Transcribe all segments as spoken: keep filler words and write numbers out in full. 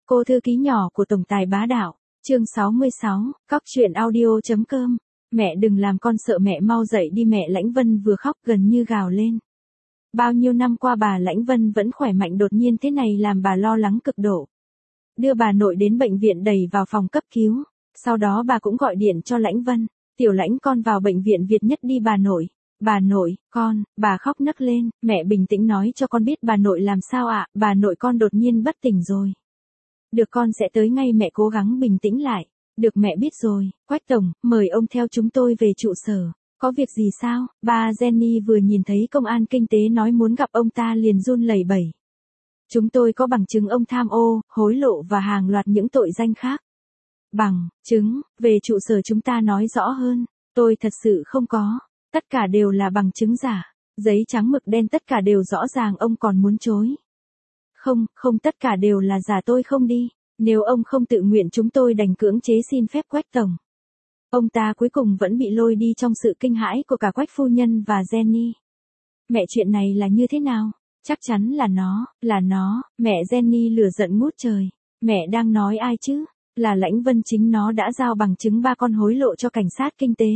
Cô thư ký nhỏ của tổng tài bá đạo, chương sáu mươi sáu, cóc truyện audio.com. Mẹ đừng làm con sợ, mẹ mau dậy đi, mẹ. Lãnh Vân vừa khóc gần như gào lên. Bao nhiêu năm qua bà Lãnh Vân vẫn khỏe mạnh, đột nhiên thế này làm bà lo lắng cực độ. Đưa bà nội đến bệnh viện, đẩy vào phòng cấp cứu, sau đó bà cũng gọi điện cho Lãnh Vân, tiểu Lãnh con vào bệnh viện Việt Nhất đi bà nội. Bà nội, con, bà khóc nấc lên, mẹ bình tĩnh nói cho con biết bà nội làm sao ạ, à? Bà nội con đột nhiên bất tỉnh rồi. Được, con sẽ tới ngay, mẹ cố gắng bình tĩnh lại. Được, mẹ biết rồi. Quách tổng, mời ông theo chúng tôi về trụ sở. Có việc gì sao? Bà Jenny vừa nhìn thấy công an kinh tế nói muốn gặp ông ta liền run lẩy bẩy. Chúng tôi có bằng chứng ông tham ô, hối lộ và hàng loạt những tội danh khác. Bằng chứng? Về trụ sở chúng ta nói rõ hơn. Tôi thật sự không có. Tất cả đều là bằng chứng giả. Giấy trắng mực đen, tất cả đều rõ ràng, ông còn muốn chối. Không, không, tất cả đều là giả, tôi không đi. Nếu ông không tự nguyện chúng tôi đành cưỡng chế xin phép. Quách tổng. Ông ta cuối cùng vẫn bị lôi đi trong sự kinh hãi của cả Quách phu nhân và Jenny. Mẹ, chuyện này là như thế nào? Chắc chắn là nó, là nó, mẹ. Jenny lửa giận ngút trời. Mẹ đang nói ai chứ? Là Lãnh Vân, chính nó đã giao bằng chứng ba con hối lộ cho cảnh sát kinh tế.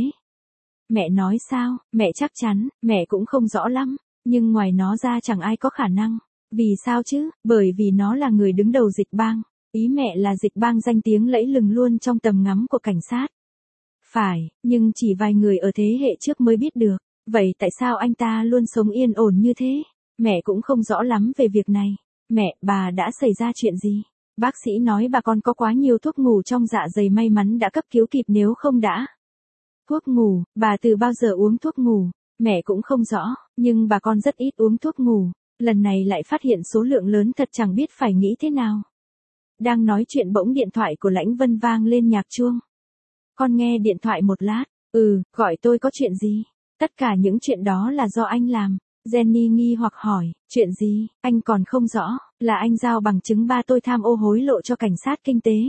Mẹ nói sao? Mẹ chắc chắn, mẹ cũng không rõ lắm, nhưng ngoài nó ra chẳng ai có khả năng. Vì sao chứ? Bởi vì nó là người đứng đầu Dịch Bang. Ý mẹ là Dịch Bang danh tiếng lẫy lừng luôn trong tầm ngắm của cảnh sát. Phải, nhưng chỉ vài người ở thế hệ trước mới biết được. Vậy tại sao anh ta luôn sống yên ổn như thế? Mẹ cũng không rõ lắm về việc này. Mẹ, bà đã xảy ra chuyện gì? Bác sĩ nói bà con có quá nhiều thuốc ngủ trong dạ dày, may mắn đã cấp cứu kịp, nếu không đã. Thuốc ngủ, bà từ bao giờ uống thuốc ngủ? Mẹ cũng không rõ, nhưng bà con rất ít uống thuốc ngủ. Lần này lại phát hiện số lượng lớn thật, chẳng biết phải nghĩ thế nào. Đang nói chuyện bỗng điện thoại của Lãnh Vân vang lên nhạc chuông. Con nghe điện thoại một lát. Ừ, gọi tôi có chuyện gì? Tất cả những chuyện đó là do anh làm. Jenny nghi hoặc hỏi, chuyện gì? Anh còn không rõ, là anh giao bằng chứng ba tôi tham ô hối lộ cho cảnh sát kinh tế.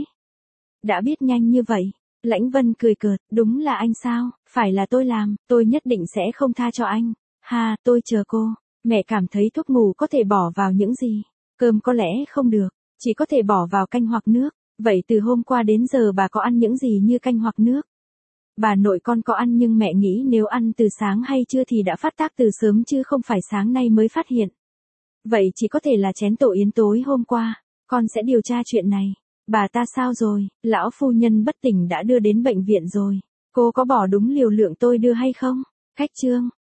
Đã biết nhanh như vậy? Lãnh Vân cười cợt, đúng là anh sao? Phải là tôi làm, tôi nhất định sẽ không tha cho anh. Ha, tôi chờ cô. Mẹ cảm thấy thuốc ngủ có thể bỏ vào những gì? Cơm có lẽ không được, chỉ có thể bỏ vào canh hoặc nước. Vậy từ hôm qua đến giờ bà có ăn những gì như canh hoặc nước? Bà nội con có ăn, nhưng mẹ nghĩ nếu ăn từ sáng hay trưa thì đã phát tác từ sớm chứ không phải sáng nay mới phát hiện. Vậy chỉ có thể là chén tổ yến tối hôm qua. Con sẽ điều tra chuyện này. Bà ta sao rồi? Lão phu nhân bất tỉnh đã đưa đến bệnh viện rồi. Cô có bỏ đúng liều lượng tôi đưa hay không? Khách trương,